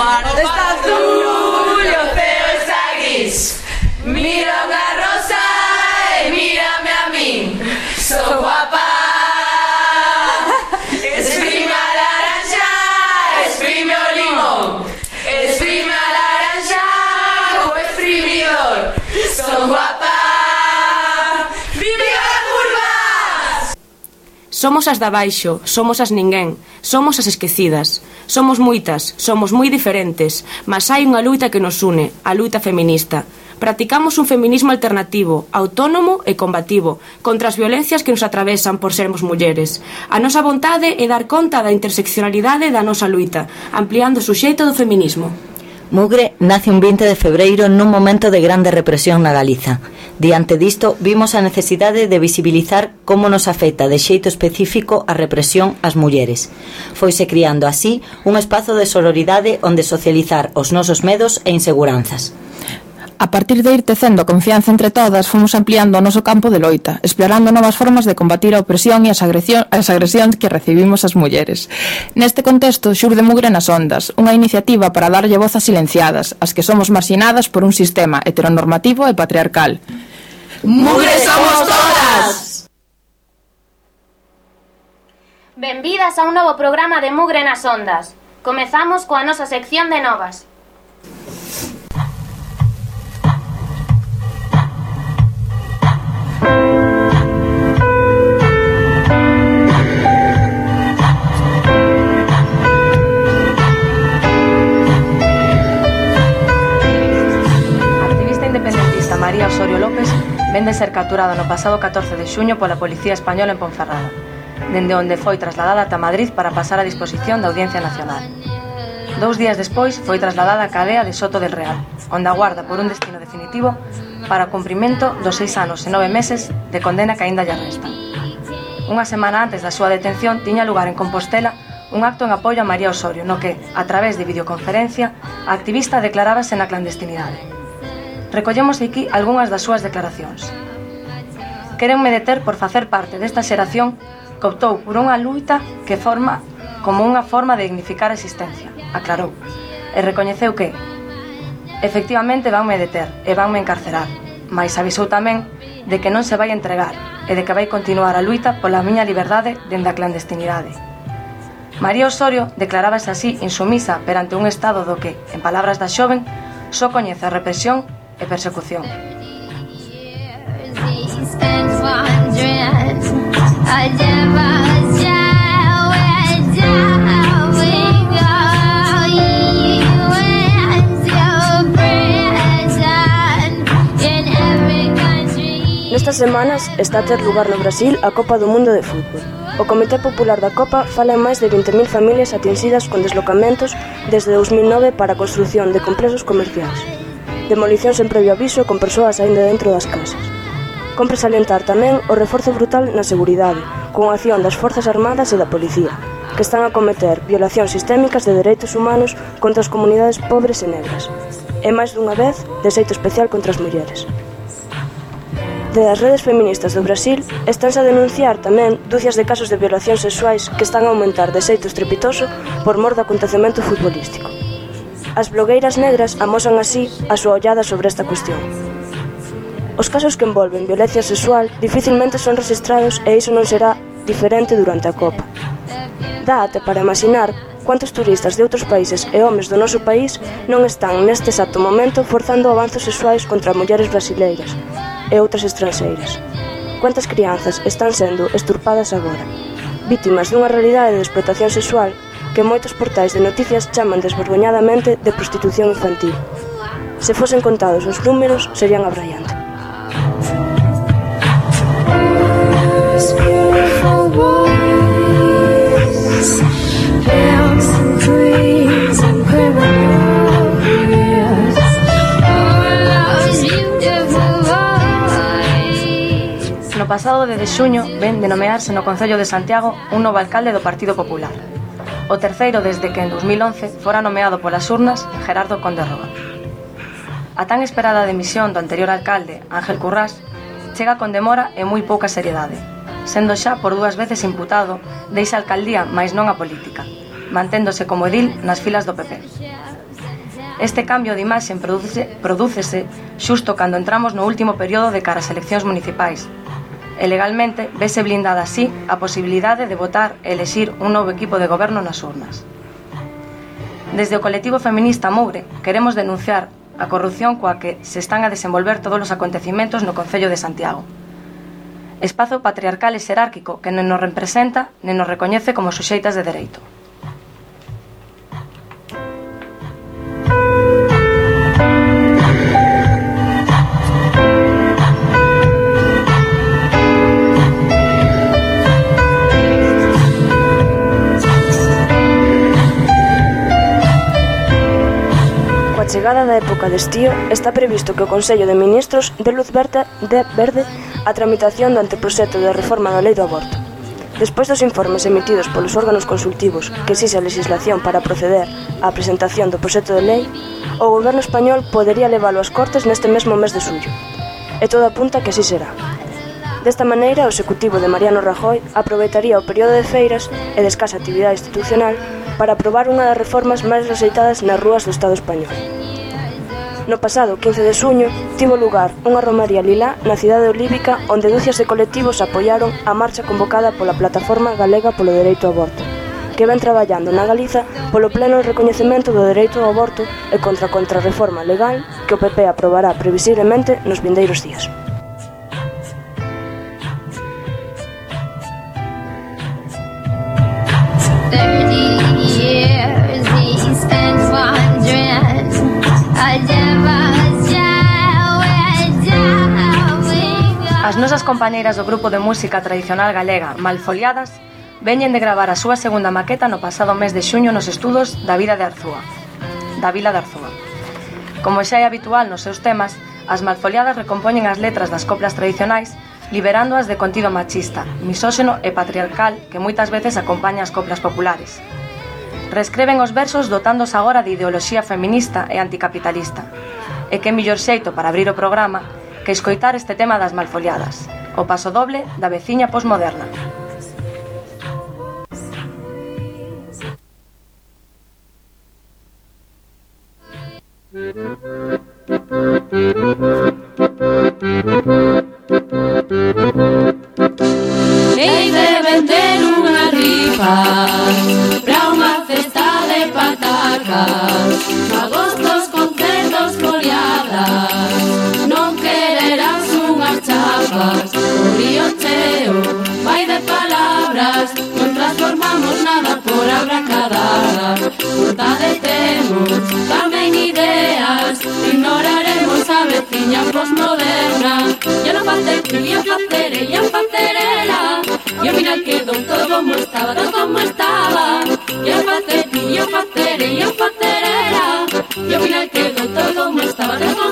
Onde está azul e o ceo está gris. Mira unha rosa e mírame a min. Sou guapa. Exprime a laranja, exprime o limón. Exprime a laranja co exprimidor. Sou guapa. Viva a curva! Somos as de abaixo, somos as ninguén, somos as esquecidas. Somos moitas, somos moi diferentes, mas hai unha luita que nos une, a luita feminista. Practicamos un feminismo alternativo, autónomo e combativo, contra as violencias que nos atravesan por sermos mulleres. A nosa vontade é dar conta da interseccionalidade da nosa luita, ampliando o suxeito do feminismo. Mugre nace un 20 de febreiro nun momento de grande represión na Galiza. Diante disto, vimos a necesidade de visibilizar como nos afecta de xeito específico a represión ás mulleres. Foise criando así un espazo de sororidade onde socializar os nosos medos e inseguranzas. A partir de ir tecendo confianza entre todas, fomos ampliando o noso campo de loita, explorando novas formas de combatir a opresión e as agresións que recibimos as mulleres. Neste contexto, xurde Mugre nas Ondas, unha iniciativa para darlle voz a silenciadas, as que somos marxinadas por un sistema heteronormativo e patriarcal. Mugre somos todas! Benvidas a un novo programa de Mugre nas Ondas. Comezamos coa nosa sección de novas. María Osorio López ven de ser capturada no pasado 14 de xuño pola Policía Española en Ponferrada, dende onde foi trasladada ata Madrid para pasar a disposición da Audiencia Nacional. 2 días despois foi trasladada á cadea de Soto del Real, onde aguarda por un destino definitivo para o cumprimento dos 6 anos e 9 meses de condena que aínda lle restan. Unha semana antes da súa detención tiña lugar en Compostela un acto en apoio a María Osorio, no que, a través de videoconferencia, a activista declarábase na clandestinidade. Recollemos aquí algunhas das súas declaracións. Quérenme deter por facer parte desta xeración que optou por unha luita que forma como unha forma de dignificar a existencia, aclarou, e recoñeceu que efectivamente vanme deter e vanme encarcerar, mais avisou tamén de que non se vai entregar e de que vai continuar a luita pola miña liberdade dende a clandestinidade. María Osorio declarábase así insumisa perante un estado do que, en palabras da xoven, só coñece a represión e persecución. Nestas semanas está a ter lugar no Brasil a Copa do Mundo de Fútbol. O Comité Popular da Copa fala en máis de 20.000 familias atinxidas con deslocamentos desde 2009 para a construción de complexos comerciais. Demolición sen previo aviso con persoas aínda dentro das casas. Compre salientar tamén o reforzo brutal na seguridade, con acción das Forzas Armadas e da Policía, que están a cometer violacións sistémicas de dereitos humanos contra as comunidades pobres e negras. E máis dunha vez, de xeito especial contra as mulleres. Desde as redes feministas do Brasil estánse a denunciar tamén dúcias de casos de violacións sexuais que están a aumentar de xeito estrepitoso por mor do acontecemento futbolístico. As blogueiras negras amosan así a súa ollada sobre esta cuestión. Os casos que envolven violencia sexual dificilmente son rexistrados e iso non será diferente durante a Copa. Dá até para imaginar cuántos turistas de outros países e homes do noso país non están neste exacto momento forzando avanzos sexuais contra mulleres brasileiras e outras estranxeiras. Cuántas crianzas están sendo esturpadas agora, vítimas dunha realidade de explotación sexual que moitos portais de noticias chaman desvergoñadamente de prostitución infantil. Se fosen contados os números, serían abraiantes. No pasado de xuño ven de nomearse no Concello de Santiago un novo alcalde do Partido Popular. O terceiro desde que en 2011 fora nomeado polas urnas Gerardo Conde Roa. A tan esperada demisión do anterior alcalde, Ángel Currás, chega con demora e moi pouca seriedade, sendo xa por 2 veces imputado deixa a alcaldía, mais non a política, manténdose como edil nas filas do PP. Este cambio de imaxe prodúcese xusto cando entramos no último período de cara ás eleccións municipais. E legalmente vese blindada así a posibilidade de votar e elexir un novo equipo de goberno nas urnas. Desde o colectivo feminista Mugre queremos denunciar a corrupción coa que se están a desenvolver todos os acontecimentos no Concello de Santiago. Espazo patriarcal e xerárquico que non nos representa nen nos recoñece como suxeitas de dereito. A chegada da época de estío, está previsto que o Consello de Ministros dé luz verde á tramitación do anteproxecto de reforma da Lei do Aborto. Despois dos informes emitidos polos órganos consultivos que exixe a legislación para proceder á presentación do proxecto de lei, o goberno español podería leválo ás Cortes neste mesmo mes de xullo. E todo apunta que así será. Desta maneira, o executivo de Mariano Rajoy aproveitaría o período de feiras e de escasa actividade institucional para aprobar unha das reformas máis rexeitadas nas rúas do Estado español. No pasado 15 de xuño tivo lugar unha romaría lilá na cidade olívica onde dúcias de colectivos apoiaron a marcha convocada pola Plataforma Galega polo Dereito ao Aborto, que ven traballando na Galiza polo pleno recoñecemento do dereito ao aborto e contra a contrarreforma legal que o PP aprobará previsiblemente nos vindeiros días. As nosas compañeiras do grupo de música tradicional galega Malfoliadas veñen de gravar a súa segunda maqueta no pasado mes de xuño nos estudos da Vila de Arzúa. Como xa é habitual nos seus temas, as Malfoliadas recompoñen as letras das coplas tradicionais liberándoas de contido machista, misóxeno e patriarcal que moitas veces acompaña as coplas populares. Reescreven os versos dotándose agora de ideoloxía feminista e anticapitalista. E que mellor xeito para abrir o programa que escoitar este tema das Malfoliadas, o paso doble da veciña posmoderna. Hei de vender unha rifa pra unha festa de patacas, agostos, concertos, foliadas, non quererás unhas chapas, o río cheo vai de palabras, non transformamos nada por abracadabra, vontade temos, tamén ideas, ignoraremos a veciña posmoderna, e non facer e a facer e a facerela, e ao final quedou todo como estaba, e a facer e a facer e a facerela, e ao final quedou todo como estaba,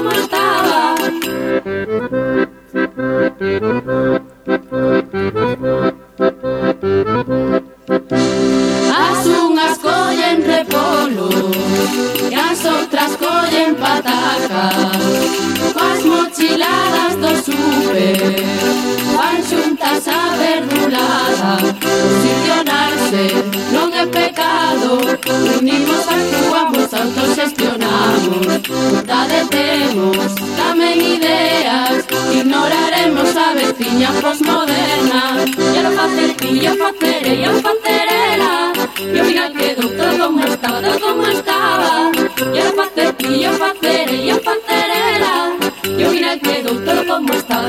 As unhas collen repolo e as outras collen patacas, coas mochiladas do super van xuntas a verdulada. Posicionarse non é pecado, unimos, actuamos, autoxestionamos, vontade temos, tamén ideas, ignoraremos a veciña posmoderna, e a facer e a facer e a facerela, e ao final quedou todo como estaba, e a facer e a facer e a facerela, e ao final quedou todo como estaba,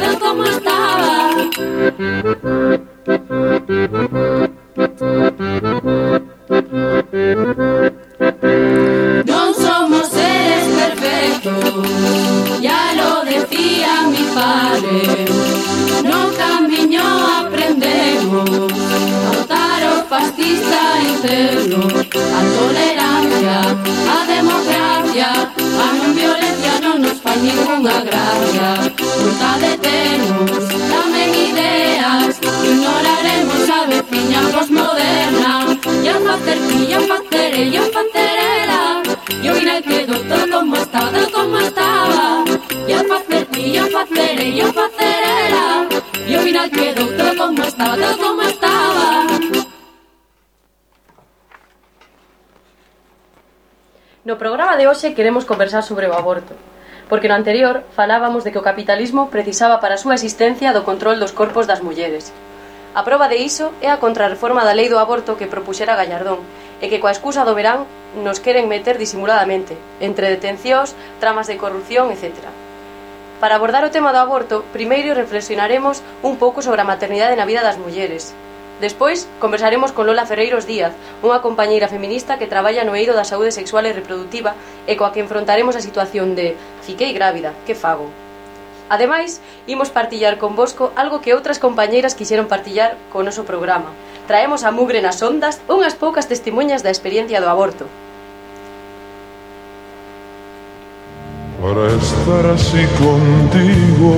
Non somos seres perfectos, ya lo decía mi padre, no camiño aprendemos a votar o fascista interno, a tolerancia, a democracia, a non violencia non nos fai ninguna gracia, vontade temos, tamén ideas, ignoraremos a veciña posmoderna, e a facer e a facer e a facerela, e ao final quedou todo como estaba, e a facer e a facer e a facerela, e ao final quedou todo como estaba. No programa de hoxe queremos conversar sobre o aborto, porque no anterior falábamos de que o capitalismo precisaba para a súa existencia do control dos corpos das mulleres. A proba de iso é a contrarreforma da lei do aborto que propuxera Gallardón e que coa excusa do verán nos queren meter disimuladamente, entre detencións, tramas de corrupción, etc. Para abordar o tema do aborto, primeiro reflexionaremos un pouco sobre a maternidade na vida das mulleres. Despois, conversaremos con Lola Ferreiros Díaz, unha compañeira feminista que traballa no eido da saúde sexual e reproductiva e coa que enfrontaremos a situación de «fiquei grávida, que fago?». Ademais, imos partillar convosco algo que outras compañeiras quixeron partillar co noso programa. Traemos a Mugre nas Ondas unhas poucas testemunhas da experiencia do aborto. Para estar así contigo,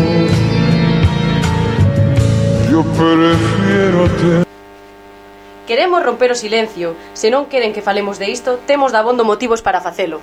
yo prefiero Queremos romper o silencio. Se non queren que falemos de isto, temos dabondo motivos para facelo.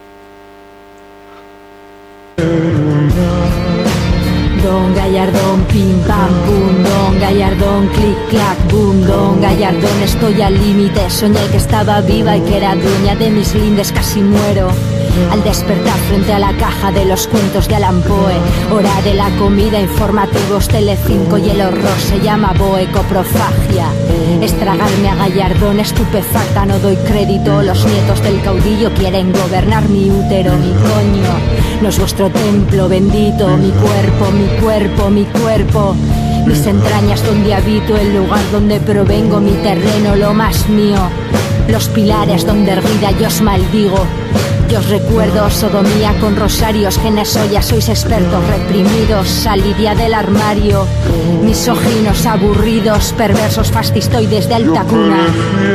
Don Gallardón, pim pam pum, Don Gallardón, clic clac boom, Don Gallardón, estoy al límite. Soñé que estaba viva y que era dueña de mis lindes, casi muero al despertar frente a la caja de los cuentos de Alan Poe. Hora de la comida, informativos, Telecinco y el horror se llama boecoprofagia. Estragarme a Gallardón, estupefacta, no doy crédito. Los nietos del caudillo quieren gobernar mi útero, mi coño. No es vuestro templo bendito, mi cuerpo, mi cuerpo, mi cuerpo. Mis entrañas donde habito, el lugar donde provengo, mi terreno, lo más mío. Los pilares donde erguida yo os maldigo. Yo os recuerdo sodomía con rosarios, que en eso ya sois expertos, reprimidos, salid ya del armario. Misóginos, aburridos, perversos, fascistoides de alta cuna.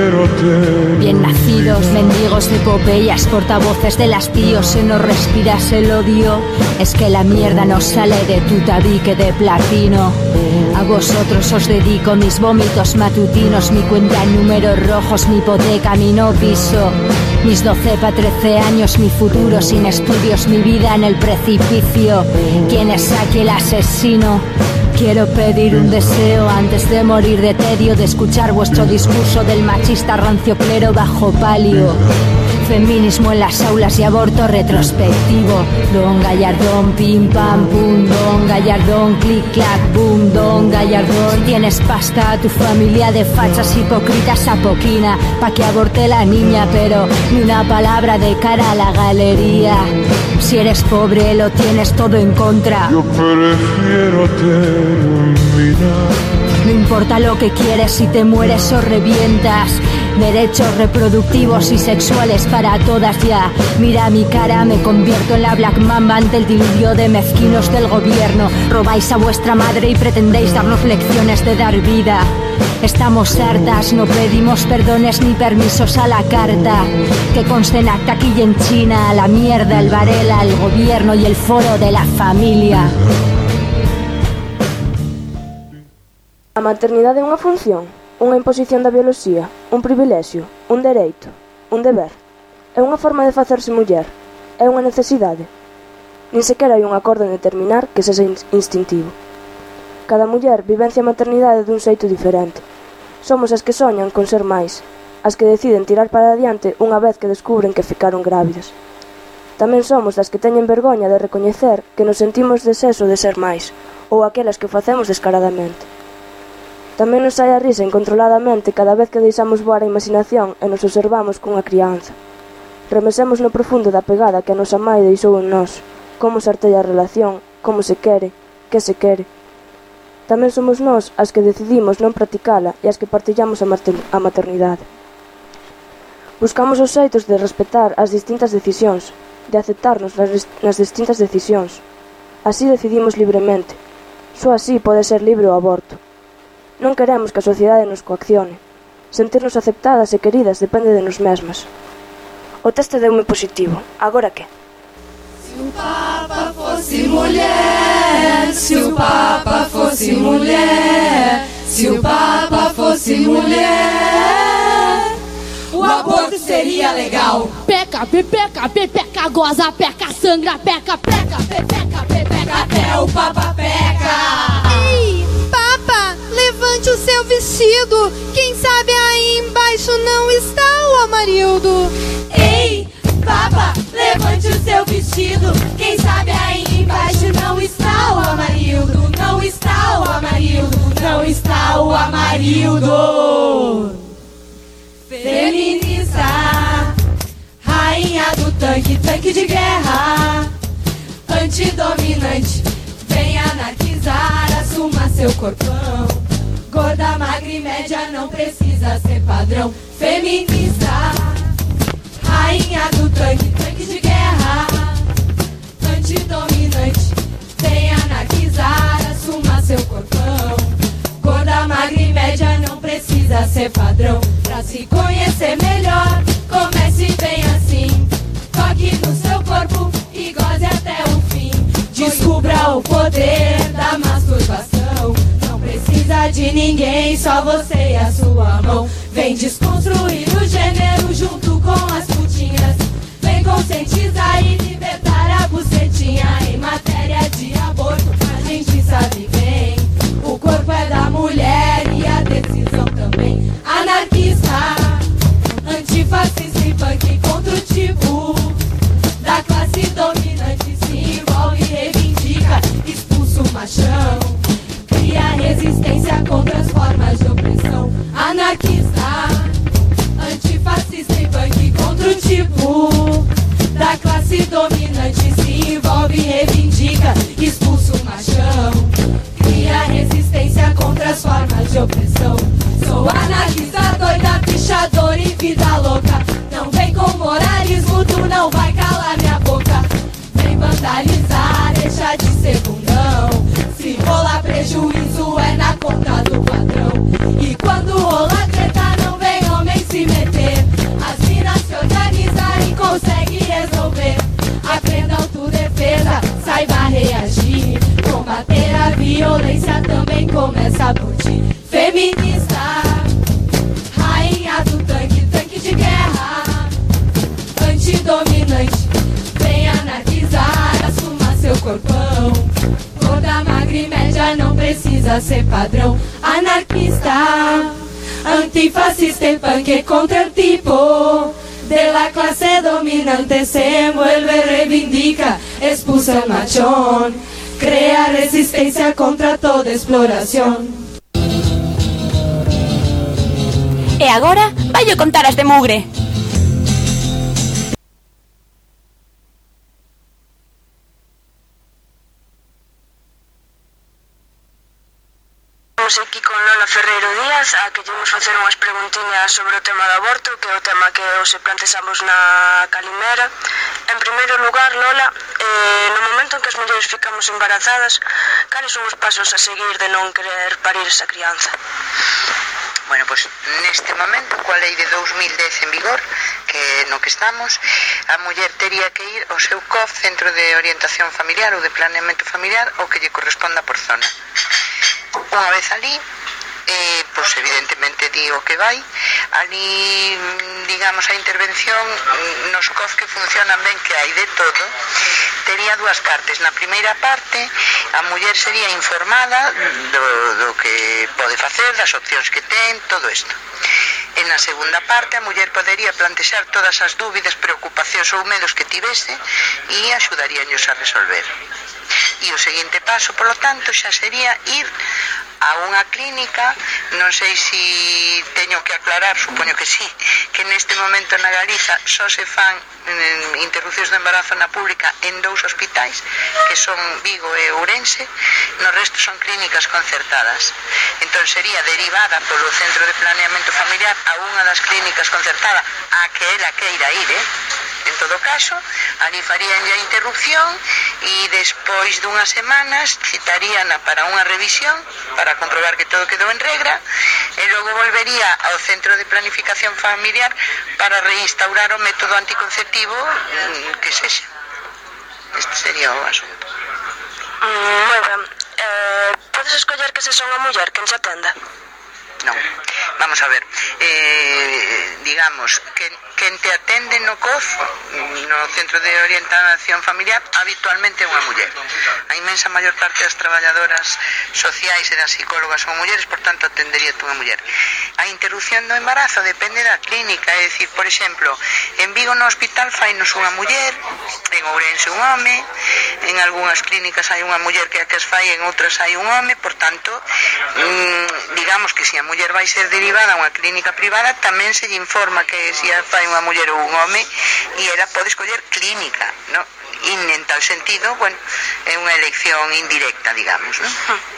Bien nacidos, mendigos de epopeyas, portavoces del hastío, se nos respiras el odio. Es que la mierda nos sale de tu tabique de platino. A vosotros os dedico mis vómitos matutinos, mi cuenta en números rojos, mi hipoteca, mi no piso. Mis 12 pa' 13 años, mi futuro sin estudios, mi vida en el precipicio. ¿Quién es aquí el asesino? Quiero pedir un deseo antes de morir de tedio, de escuchar vuestro discurso del machista rancio clero bajo palio. Feminismo en las aulas y aborto retrospectivo. Don Gallardón, pim pam pum, Don Gallardón, clic clac boom, Don Gallardón. Si tienes pasta, tu familia de fachas hipócritas apoquina pa' que aborte la niña, pero ni una palabra de cara a la galería. Si eres pobre, lo tienes todo en contra. Yo prefiero terminar. No importa lo que quieres, si te mueres o revientas. Derechos reproductivos y sexuales para todas ya. Mira mi cara, me convierto en la Black Mamba ante el diluvio de mezquinos del gobierno. Robáis a vuestra madre y pretendéis darnos lecciones de dar vida. Estamos hartas, no pedimos perdones ni permisos a la carta. Que conste en acta aquí y en China, la mierda, el Varela, el gobierno y el foro de la familia. A maternidade é unha función, unha imposición da bioloxía, un privilexio, un dereito, un deber. É unha forma de facerse muller, é unha necesidade. Nin sequera hai un acordo en determinar que sexa instintivo. Cada muller vivencia a maternidade dun xeito diferente. Somos as que soñan con ser máis, as que deciden tirar para adiante unha vez que descubren que ficaron grávidas. Tamén somos das que teñen vergoña de recoñecer que nos sentimos desexo de ser máis, ou aquelas que o facemos descaradamente. Tamén nos sai a risa incontroladamente cada vez que deixamos voar a imaginación e nos observamos cunha crianza. Remesemos no profundo da pegada que a nosa mãe deixou en nós, como se artella a relación, como se quere, que se quere. Tamén somos nós as que decidimos non practicala e as que partillamos a maternidade. Buscamos os xeitos de respetar as distintas decisións, de aceptarnos nas distintas decisións. Así decidimos libremente. Só así pode ser libre o aborto. Non queremos que a sociedade nos coaccione. Sentirnos aceptadas e queridas depende de nos mesmas. O teste deume positivo. Agora que? Se o Papa fosse mulher, se o Papa fosse mulher, se o Papa fosse mulher, o aborto seria legal. Peca, pepeca, pepeca, goza, peca, sangra, peca, peca, pepeca, pepeca, até o Papa peca. Levante o seu vestido, quem sabe aí embaixo não está o Amarildo. Ei, capa, levante o seu vestido. Quem sabe aí embaixo não está o Amarildo. Não está o Amarildo. Não está o Amarildo. Feminista, rainha do tanque, tanque de guerra, antidominante, vem anarquizar, assuma seu corpão. Gorda, magra e média não precisa ser padrão. Feminista, rainha do tanque, tanque de guerra, antidominante, vem anarquizar, assuma seu corpão. Gorda, magra e média não precisa ser padrão. Pra se conhecer melhor, comece bem assim. Toque no seu corpo e goze até o fim. Descubra o poder da masturbação. Não precisa de ninguém, só você e a sua mão. Vem desconstruir o gênero junto com as putinhas. Vem conscientizar e libertar a bucetinha. Em matéria de aborto, a gente sabe bem. O corpo é da mulher e a decisão também. Anarquista, antifascista e punk contra o tipo da classe dominante. Se envolve e reivindica, expulsa o machão. Cria resistência contra as formas de opressão. Anarquista, antifascista e punk contra o tipo da classe dominante. Se envolve e reivindica, expulsa o machão. Cria resistência contra as formas de opressão. Sou anarquista, doida, pichadora e vida louca. Não vem com moralismo, tu não vai calar minha boca. Vem vandalizar, deixa de ser bundão. Se rolar prejuízo é na conta do patrão. E quando rolar treta não vem homem se meter. As minas se organizam e conseguem resolver. Aprenda autodefesa, saiba reagir. Combater a violência também começa por ti. Feminista, rainha do tanque, tanque de guerra, antidominante, vem anarquizar, assuma seu corpão. Toda magra e média não precisa ser padrão. Anarquista, antifascista e punk contra el tipo de la clase dominante. Se envuelve, reivindica, expulsa el machón. Crea resistência contra toda exploración. E agora vai contar as de mugre. Estamos aquí con Lola Ferreiro Díaz, a que llevamos facer unhas preguntiñas sobre o tema do aborto, que é o tema que os plantexamos na Calimera. En primeiro lugar, Lola, no momento en que as mulleres ficamos embarazadas, cales son os pasos a seguir de non querer parir esa crianza? Bueno, pois neste momento, coa lei de 2010 en vigor, que no que estamos, a muller tería que ir ao seu COF, Centro de Orientación Familiar ou de Planeamento Familiar, o que lle corresponda por zona. Unha vez ali, pois evidentemente di o que vai. Ali, digamos, a intervención nos COF que funcionan ben, que hai de todo, tería dúas partes. Na primeira parte, a muller sería informada do que pode facer, das opcións que ten, todo isto. E na segunda parte, a muller podería plantexar todas as dúbidas, preocupacións ou medos que tivese e axudaríanos a resolver. E o seguinte paso, polo tanto, xa sería ir a unha clínica. Non sei se teño que aclarar, supoño que sí, que neste momento na Galiza só se fan interrupcións de embarazo na pública en 2 hospitais, que son Vigo e Ourense. No resto son clínicas concertadas. Entón sería derivada polo Centro de Planeamento Familiar a unha das clínicas concertadas a que ela queira ir, En todo caso, ali farían a interrupción e despois dunhas semanas citarían para unha revisión para comprobar que todo quedou en regra e logo volvería ao Centro de Planificación Familiar para reinstaurar o método anticonceptivo que sexa. Este sería o asunto. Moi ben. Podes escoller que se son a muller quen se atenda? Non. Vamos a ver, digamos, quen te atende no COF, no Centro de Orientación Familiar, habitualmente é unha muller. A inmensa maior parte das traballadoras sociais e das psicólogas son mulleres, por tanto atendería unha muller. A interrupción do embarazo depende da clínica, é dicir, por exemplo, en Vigo no hospital fainos unha muller, en Ourense un home, en algunhas clínicas hai unha muller que a que as fai, en outras hai un home, por tanto, digamos que se a muller vai ser derivada a unha clínica privada, tamén se lle informa que se a fai unha muller ou un home, e ela pode escoller clínica, non? E en tal sentido, bueno, é unha elección indirecta, digamos, non?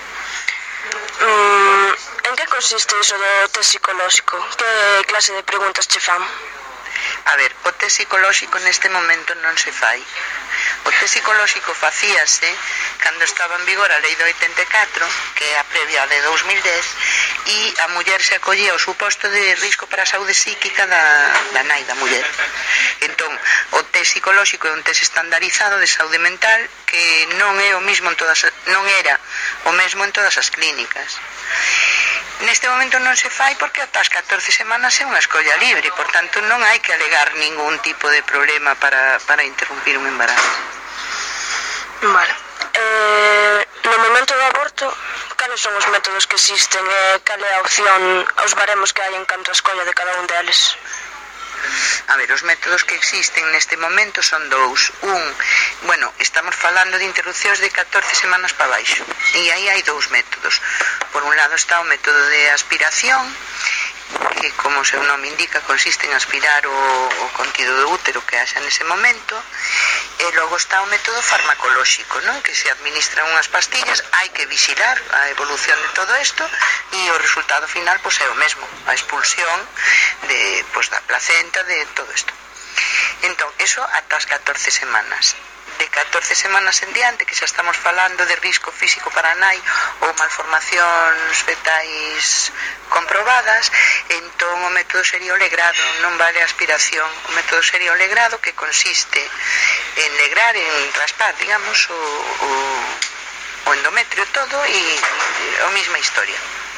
En que consiste iso do test psicolóxico? Que clase de preguntas che fan? A ver, o test psicolóxico neste momento non se fai. O test psicolóxico facíase cando estaba en vigor a lei do 84, que é a previa de 2010, e a muller se acollía ao suposto de risco para a saúde psíquica da nai da muller. Entón, o test psicolóxico é un test estandarizado de saúde mental que non é o mismo non era o mesmo en todas as clínicas. Neste momento non se fai porque ata as 14 semanas é unha escolla libre, por tanto non hai que alegar ningún tipo de problema para interrumpir un embarazo. Vale. No momento do aborto, cales son os métodos que existen e cal é a opción aos baremos que hai en canto a escolla de cada un deles? A ver, os métodos que existen neste momento son dous. Bueno, estamos falando de interrupcións de 14 semanas para baixo, e aí hai dous métodos. Por un lado está o método de aspiración, que, como o seu nome indica, consiste en aspirar o contido do útero que haxa nese momento, e logo está o método farmacolóxico, non? Que se administran unhas pastillas, hai que vixilar a evolución de todo isto, e o resultado final pois é o mesmo, a expulsión da placenta, de todo isto. Entón, eso ata as 14 semanas. De 14 semanas en diante, que xa estamos falando de risco físico para a nai ou malformacións fetais comprobadas, entón o método sería o legrado, non vale a aspiración. O método sería o legrado, que consiste en legrar, en raspar, digamos, o endometrio todo, e a mesma historia.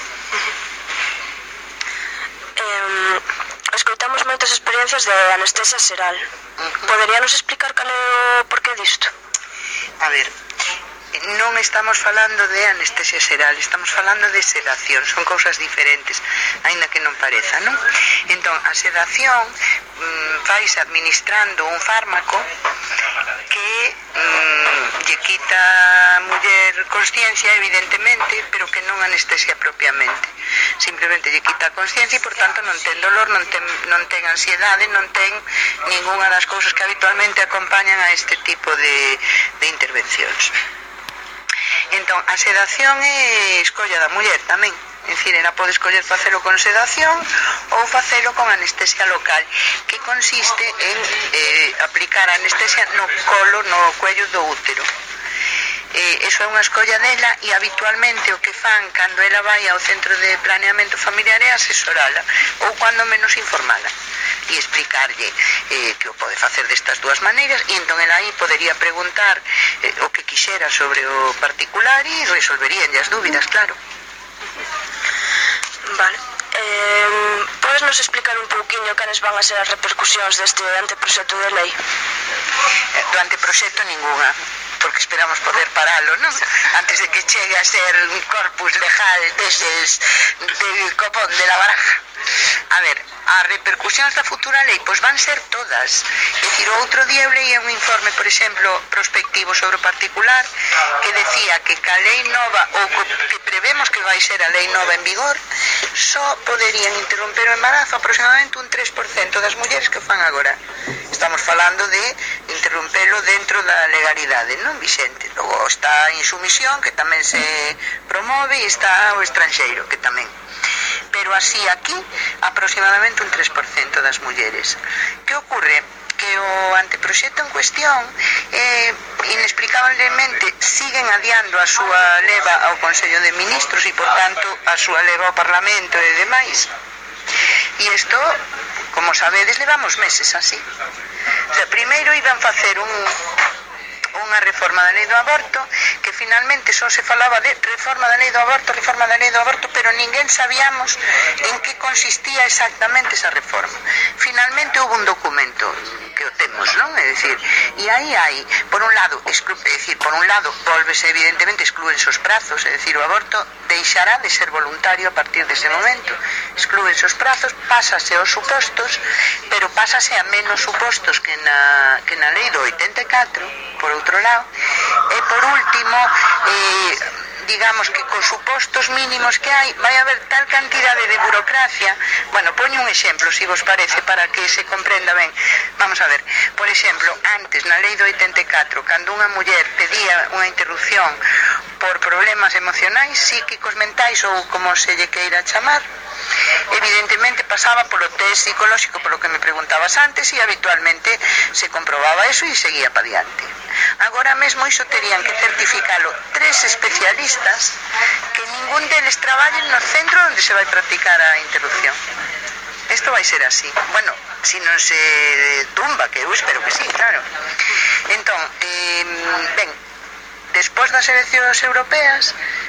Escoitamos moitas experiencias de anestesia xeral. Poderíanos explicar cal é o porqué disto? A ver, non estamos falando de anestesia xeral, estamos falando de sedación, son cousas diferentes, aínda que non pareza, non? Entón, a sedación faise administrando un fármaco que lle quita a muller consciencia, evidentemente, pero que non anestesia propiamente. Simplemente lle quita a consciencia e, por tanto, non ten dolor, non ten ansiedade, non ten ninguna das cousas que habitualmente acompañan a este tipo de intervencións. Entón, a sedación é escolla da muller tamén. É dicir, ela pode escoller facelo con sedación ou facelo con anestesia local, que consiste en aplicar a anestesia no colo, no cuello do útero. Eso é unha escolla dela, e habitualmente o que fan cando ela vai ao centro de planeamento familiar é asesorala, ou cando menos informala, e explicarlle que o pode facer destas dúas maneiras, e entón ela aí podería preguntar o que quixera sobre o particular e resolveríanlle as dúbidas, claro. Vale. Podes nos explicar un pouquiño cales van a ser as repercusións deste anteproxecto de lei? Do anteproxecto ningunha, porque esperamos poder paralo, non? Antes de que chegue a ser un corpus legal deses de copón de la baraja. A ver, as repercusións da futura lei pois van ser todas. É dicir, outro día eu leía un informe, por exemplo, prospectivo sobre o particular, que decía que ca lei nova, ou que prevemos que vai ser a lei nova en vigor, só poderían interromper o embarazo aproximadamente un 3% das mulleres que o fan agora. Estamos falando de interrompelo dentro da legalidade, non vixente. Logo está a insumisión, que tamén se promove, e está o estranxeiro, que tamén. Pero así aquí, aproximadamente un 3% das mulleres. Que ocorre? Que o anteproxecto en cuestión inexplicablemente siguen adiando a súa leva ao Consello de Ministros e, por tanto, a súa leva ao Parlamento e demais. E isto, como sabedes, levamos meses así. O sea, primeiro iban facer unha reforma da lei do aborto que finalmente só se falaba de reforma da lei do aborto, pero ninguén sabíamos en que consistía exactamente esa reforma. Finalmente houve un documento que o temos, non? É dicir, e aí hai, por un lado, volvese evidentemente, exclúense os prazos, é dicir, o aborto deixará de ser voluntario a partir dese momento, exclúense os prazos, pásase aos supostos, pero pásase a menos supostos que na lei do 84, por outro lado, e por último, digamos que cos supostos mínimos que hai vai haber tal cantidade de burocracia. Bueno, poño un exemplo, se vos parece, para que se comprenda ben. Vamos a ver, por exemplo, antes na lei do 84, cando unha muller pedía unha interrupción por problemas emocionais, psíquicos, mentais ou como se lle queira chamar, evidentemente pasaba polo test psicolóxico, polo que me preguntabas antes, e habitualmente se comprobaba eso e seguía pa diante. Agora mesmo iso terían que certificalo 3 especialistas que ningún deles traballen no centro onde se vai practicar a interrupción. Isto vai ser así. Bueno, si non se tumba, que eu espero que sí, claro. Entón, ben, despois das eleccións europeas,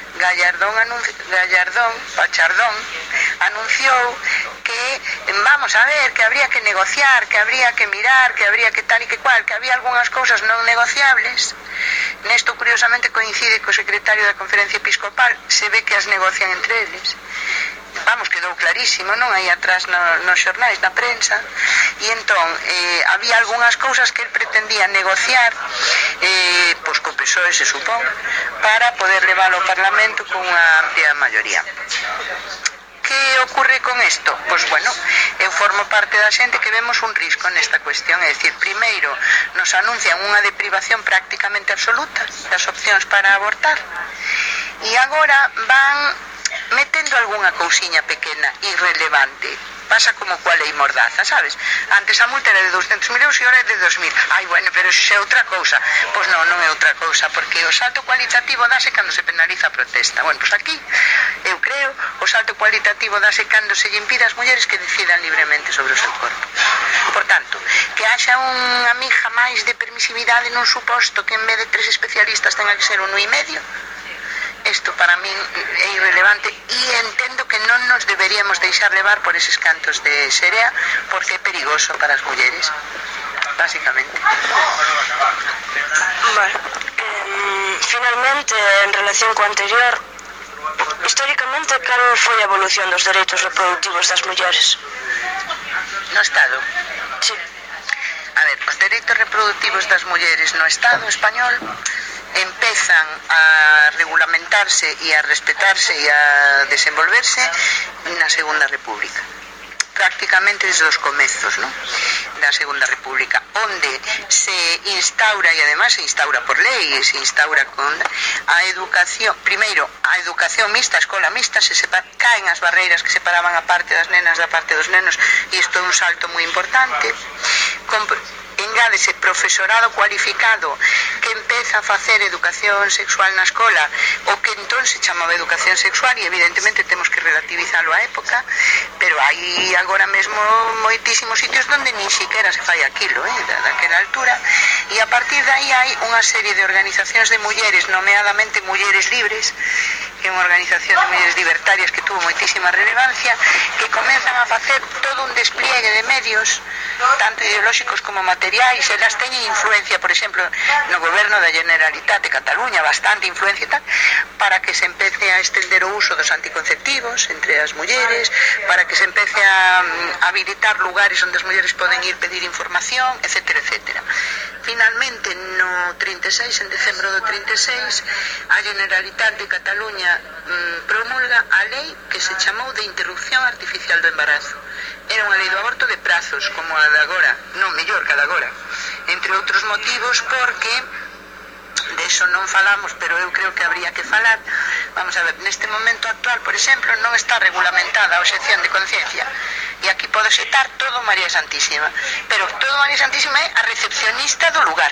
Pachardón anunciou que, vamos a ver, que habría que negociar, que habría que mirar, que habría que tal e que cual, que había algunhas cousas non negociables. Nesto, curiosamente, coincide co secretario da Conferencia Episcopal, se ve que as negocian entre eles. Vamos, quedou clarísimo, non? Aí atrás nos xornais, na prensa, e entón había algunhas cousas que el pretendía negociar, pois co PSOE, se supón, para poder leválo ao Parlamento con unha amplia maioría. Que ocurre con isto? Pois, bueno, eu formo parte da xente que vemos un risco nesta cuestión, é dicir, primeiro nos anuncian unha deprivación prácticamente absoluta das opcións para abortar, e agora van metendo algunha cousiña pequena, irrelevante. Pasa como coa lei Mordaza, sabes? Antes a multa era de 200.000 euros e ora é de 2.000. Ai, bueno, pero iso é outra cousa. Pois non é outra cousa, porque o salto cualitativo dase cando se penaliza a protesta. Bueno, pois aquí, eu creo, o salto cualitativo dase cando se lle impide ás mulleres que decidan libremente sobre o seu corpo. Por tanto, que haxa unha mija máis de permisividade nun suposto que en vez de 3 especialistas tenga que ser 1,5, isto para min é irrelevante e entendo que non nos deberíamos deixar levar por eses cantos de serea porque é perigoso para as mulleres, básicamente. Bueno, finalmente, en relación co anterior, históricamente, cal foi a evolución dos dereitos reproductivos das mulleres? No Estado? Sí. A ver, os dereitos reproductivos das mulleres no Estado español empezan a regulamentarse e a respetarse e a desenvolverse na Segunda República, prácticamente desde os comezos, ¿no?, da Segunda República, onde se instaura, e además se instaura por lei, se instaura con a educación, primeiro a educación mixta, a escola mixta, caen as barreiras que separaban a parte das nenas da parte dos nenos, e isto é un salto moi importante. Engádese profesorado cualificado que empeza a facer educación sexual na escola, o que entón se chamaba educación sexual, e evidentemente temos que relativizalo á época, pero hai agora mesmo moitísimos sitios onde nin siquiera se fai aquilo, daquela altura, e a partir de aí hai unha serie de organizacións de mulleres, nomeadamente Mulleres Libres, que é unha organización de mulleres libertarias que tuvo moitísima relevancia, que comenzan a facer todo un despliegue de medios, tanto ideolóxicos como materiais. Elas teñen influencia, por exemplo, no goberno da Generalitat de Cataluña, bastante influencia e tal, para que se empece a estender o uso dos anticonceptivos entre as mulleres, para que se empece a habilitar lugares onde as mulleres poden ir pedir información, etcétera, etcétera. Finalmente, no 36, en decembro do 36, a Generalitat de Cataluña promulga a lei que se chamou de interrupción artificial do embarazo. Era unha lei do aborto de prazos, como a de agora, non mellor que a de agora, entre outros motivos, porque de eso non falamos, pero eu creo que habría que falar. Vamos a ver, neste momento actual, por exemplo, non está regulamentada a obxección de conciencia, e aquí pode citar todo María Santísima, pero todo María Santísima é a recepcionista do lugar,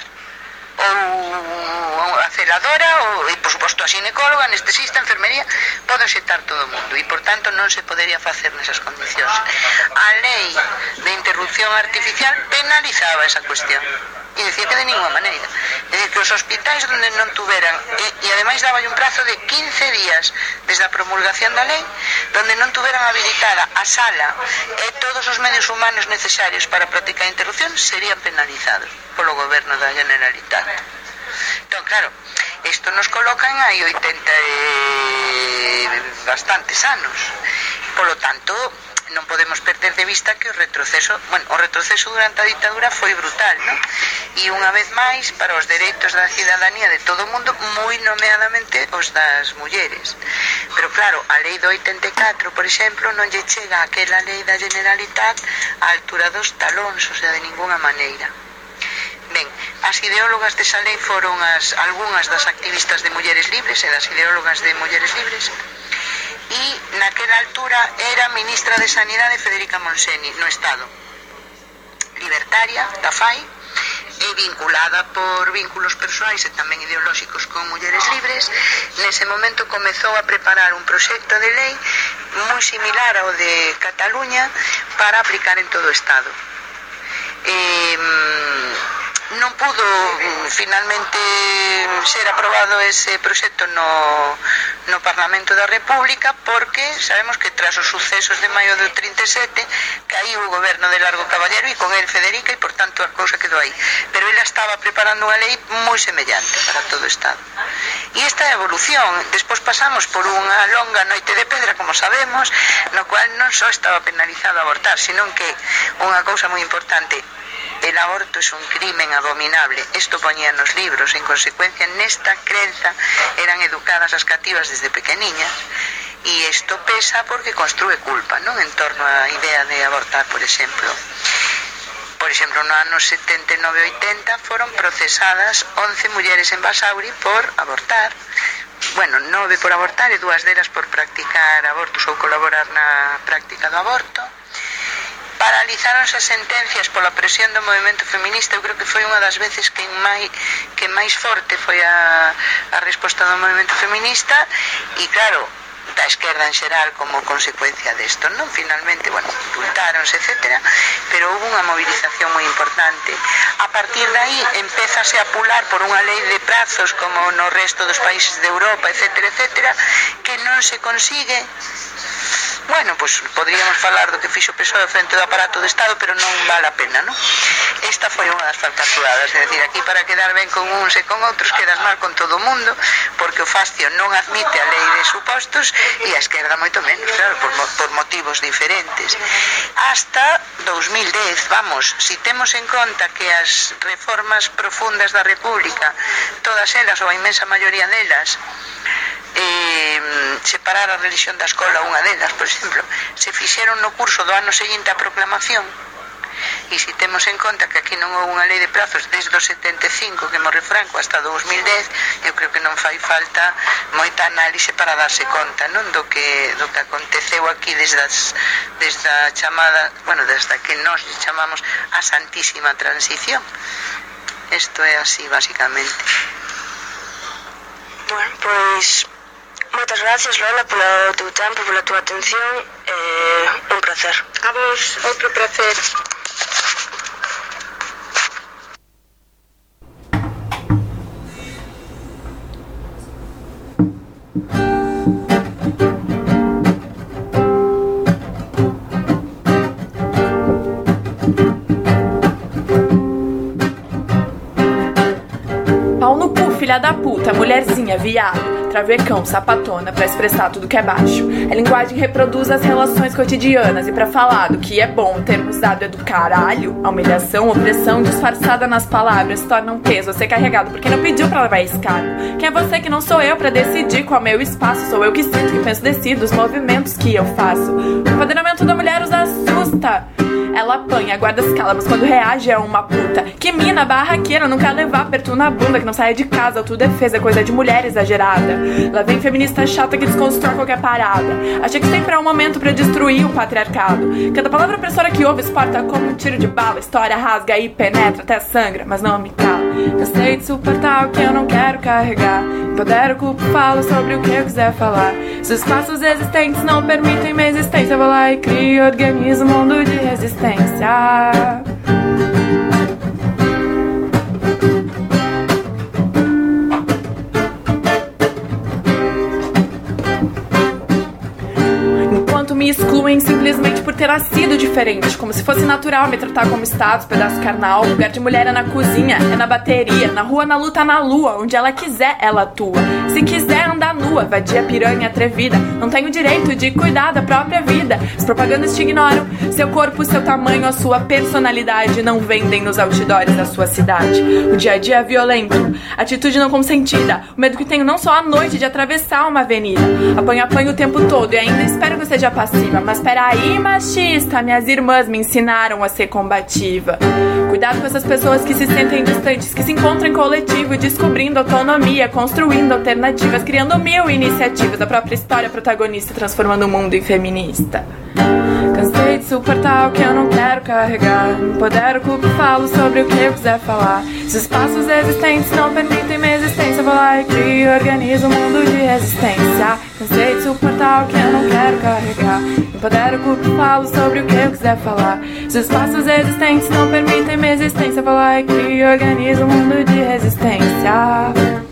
ou a celadora, e por suposto a ginecóloga, anestesista, enfermería, pode citar todo o mundo, e por tanto non se podería facer nesas condicións. A lei de interrupción artificial penalizaba esa cuestión. E dicía que de ninguna maneira. É dicir, que os hospitais onde non tuveran, e ademais daba un prazo de 15 días desde a promulgación da lei, donde non tuveran habilitada a sala e todos os medios humanos necesarios para practicar a interrupción, serían penalizados polo goberno da Generalitat. Entón, claro, isto nos coloca en hai 80 bastantes anos. Polo tanto, non podemos perder de vista que o retroceso durante a ditadura foi brutal, non? E unha vez máis, para os dereitos da cidadanía de todo o mundo, moi nomeadamente os das mulleres. Pero claro, a lei do 84, por exemplo, non lle chega aquela lei da Generalitat á altura dos talóns, o sea, de ninguna maneira. Ben, as ideólogas desa lei foron algunhas das activistas de Mulleres Libres e das ideólogas de Mulleres Libres, e naquela altura era ministra de Sanidade Federica Monseni no Estado, libertaria da FAI e vinculada por vínculos persoais e tamén ideolóxicos con Mulleres Libres. Nese momento comezou a preparar un proxecto de lei moi similar ao de Cataluña para aplicar en todo o Estado. Non pudo finalmente ser aprobado ese proxecto no Parlamento da República, porque sabemos que tras os sucesos de maio do 37 caíu o goberno de Largo Caballero e con el Federica, e por tanto a cousa quedou aí. Pero ela estaba preparando unha lei moi semellante para todo o Estado. E esta evolución, despois pasamos por unha longa noite de pedra, como sabemos, no cual non só estaba penalizado abortar, senón que unha cousa moi importante: el aborto es un crimen abominable. Isto poñía nos libros. En consecuencia, nesta crenza eran educadas as cativas desde pequeniñas, e isto pesa porque construe culpa, non? En torno á idea de abortar, por exemplo. Por exemplo, no ano 79-80 foron procesadas 11 mulleres en Basauri por abortar. Bueno, 9 por abortar e 2 delas por practicar abortos ou colaborar na práctica do aborto. Paralizáronse as sentencias pola presión do movimento feminista. Eu creo que foi unha das veces que máis forte foi a resposta do movimento feminista, e claro, da esquerda en xeral como consecuencia desto, non? Finalmente, bueno, indultáronse, etcétera, pero houve unha movilización moi importante. A partir de aí empézase a pular por unha lei de prazos como no resto dos países de Europa, etcétera, etcétera, que non se consigue. Bueno, pois podríamos falar do que fixo o PSOE frente do aparato do Estado, pero non vale a pena, non? Esta foi unha das falcatruadas, é dicir, aquí para quedar ben con uns e con outros quedas mal con todo o mundo, porque o fascio non admite a lei de supostos e a esquerda moito menos, claro, por motivos diferentes. Hasta 2010, vamos, si temos en conta que as reformas profundas da República, todas elas, ou a inmensa maioría delas, separar a religión da escola, unha delas, por exemplo, se fixeron no curso do ano seguinte á proclamación, e se temos en conta que aquí non houve unha lei de prazos desde o 75 que morre Franco hasta 2010, eu creo que non fai falta moita análise para darse conta, non, do que aconteceu aquí desde a chamada, bueno, desde que nós chamamos a Santísima Transición. Isto é así, basicamente. Bueno, pois moitas gracias, Lola, polo teu tempo, pola tua atención. Un placer. A vos, outro placer. Pau no cu, filha da puta, mulherzinha, viado, travecão, sapatona, pra expressar tudo que é baixo. A linguagem reproduz as relações cotidianas, e pra falar do que é bom, o termo usado é do caralho. A humilhação, opressão, disfarçada nas palavras, torna um peso a ser carregado por quem não pediu pra levar esse cargo. Quem é você que não sou eu pra decidir qual é meu espaço? Sou eu que sinto, que penso, decido os movimentos que eu faço. O empoderamento da mulher os assusta. Ela apanha, guarda as calmas quando reage a uma puta. Que mina, barraqueira, não quer levar aperto na bunda, que não sai de casa, autodefesa, é coisa de mulher exagerada. Lá vem feminista chata que desconstrói qualquer parada. Acha que sempre é um momento pra destruir o patriarcado. Cada palavra opressora que ouve exporta como um tiro de bala. História rasga e penetra, até sangra, mas não me cala. Eu sei de suportar o que eu não quero carregar. Empodero, culpo, falo sobre o que eu quiser falar. Se os espaços existentes não permitem minha existência, eu vou lá e crio, organizo um mundo de resistência. ter nascido diferente, como se fosse natural me tratar como status, pedaço carnal. O lugar de mulher é na cozinha, é na bateria, na rua, na luta, na lua. Onde ela quiser, ela atua. Se quiser andar nua, vadia, piranha, atrevida. Não tem o direito de cuidar da própria vida. As propagandas te ignoram. Seu corpo, seu tamanho, a sua personalidade não vendem nos outdoors da sua cidade. O dia a dia é violento, atitude não consentida. O medo que tenho não só à noite de atravessar uma avenida. Apanho o tempo todo e ainda espero que eu seja passiva. Mas peraí, machista, minhas irmãs me ensinaram a ser combativa. Cuidado com essas pessoas que se sentem distantes, que se encontram em coletivo, descobrindo autonomia, construindo alternativas, criando 1000 iniciativas, a própria história protagonista, transformando o mundo em feminista. Cansei de suportar o que eu não quero carregar. Empodero, culpo, falo sobre o que eu quiser falar. Se os espaços existentes não permitem minha existência, eu vou lá e crio e organizo um mundo de resistência. Cansei de suportar o que eu não quero carregar. Empodero, culpo, falo sobre o que eu quiser falar. Se os espaços existentes não permitem minha existência, eu vou lá e crio e organizo um mundo de resistência.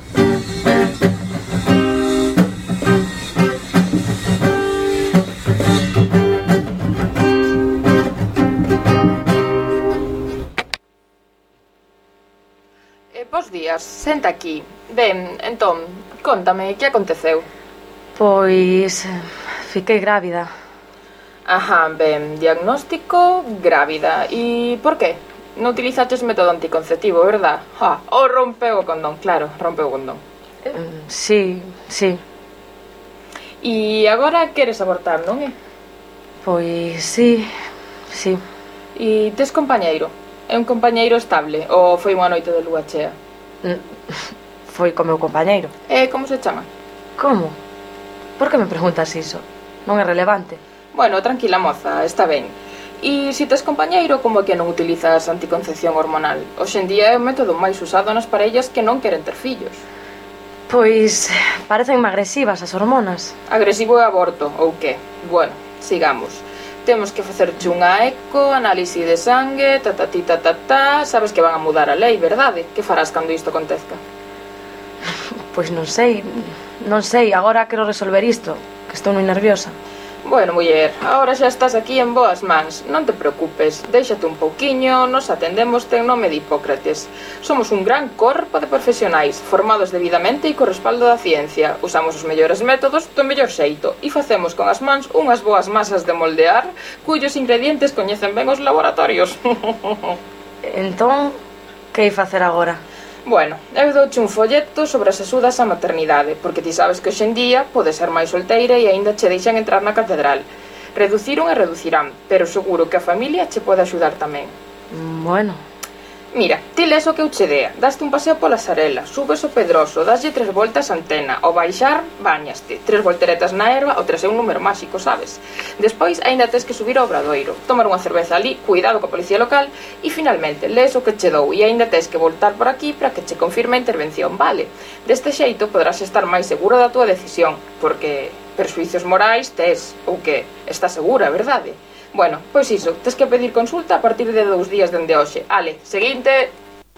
Bos días, senta aquí. Ben, entón, contame, que aconteceu? Pois... fiquei grávida. Ajá, ben, diagnóstico, grávida. E por qué? Non utilizaches método anticonceptivo, verdad? O rompeu o condón, claro, rompeu o condón. Sí. E agora queres abortar, non é? Pois sí. E tes compañeiro? É un compañeiro estable ou foi unha noite de lúa chea? Foi co meu compañeiro. E como se chama? Como? Por que me preguntas iso? Non é relevante. Bueno, tranquila moza, está ben. E se tes compañeiro, como que non utilizas anticoncepción hormonal? Hoxe en día é o método máis usado nas parellas que non queren ter fillos. Pois... parecenme agresivas as hormonas. Agresivo é aborto, ou que? Bueno, sigamos. Temos que facerche unha eco, análise de sangue, sabes que van a mudar a lei, verdade? Que farás cando isto acontezca? Pois non sei, agora quero resolver isto, que estou moi nerviosa. Bueno, muller, agora xa estás aquí en boas mans, non te preocupes, déixate un pouquiño, nos atendemos ten nome de Hipócrates. Somos un gran corpo de profesionais, formados debidamente e co respaldo da ciencia. Usamos os mellores métodos do mellor xeito e facemos con as mans unhas boas masas de moldear cuyos ingredientes coñecen ben os laboratorios. Entón, que hai facer agora? Bueno, eu douche un folleto sobre as axudas á maternidade, porque ti sabes que hoxe en día podes ser máis solteira e aínda che deixan entrar na catedral. Reduciron e reducirán, pero seguro que a familia che pode axudar tamén. Bueno... Mira, ti les o que eu che dea, daste un paseo pola Sarela, subes o Pedroso, daslle 3 voltas a Antena, ao baixar, bañaste, 3 volteretas na erva, o 3 é un número máxico, sabes? Despois, aínda tes que subir ao Obradoiro, tomar unha cerveza ali, cuidado coa policía local, e finalmente, les o que che dou, e aínda tes que voltar por aquí para que che confirme a intervención, vale? Deste xeito podrás estar máis segura da túa decisión, porque persuicios morais tes, ou que, estás segura, verdade? Bueno, pois iso, tes que pedir consulta a partir de 2 días dende hoxe. Ale, seguinte...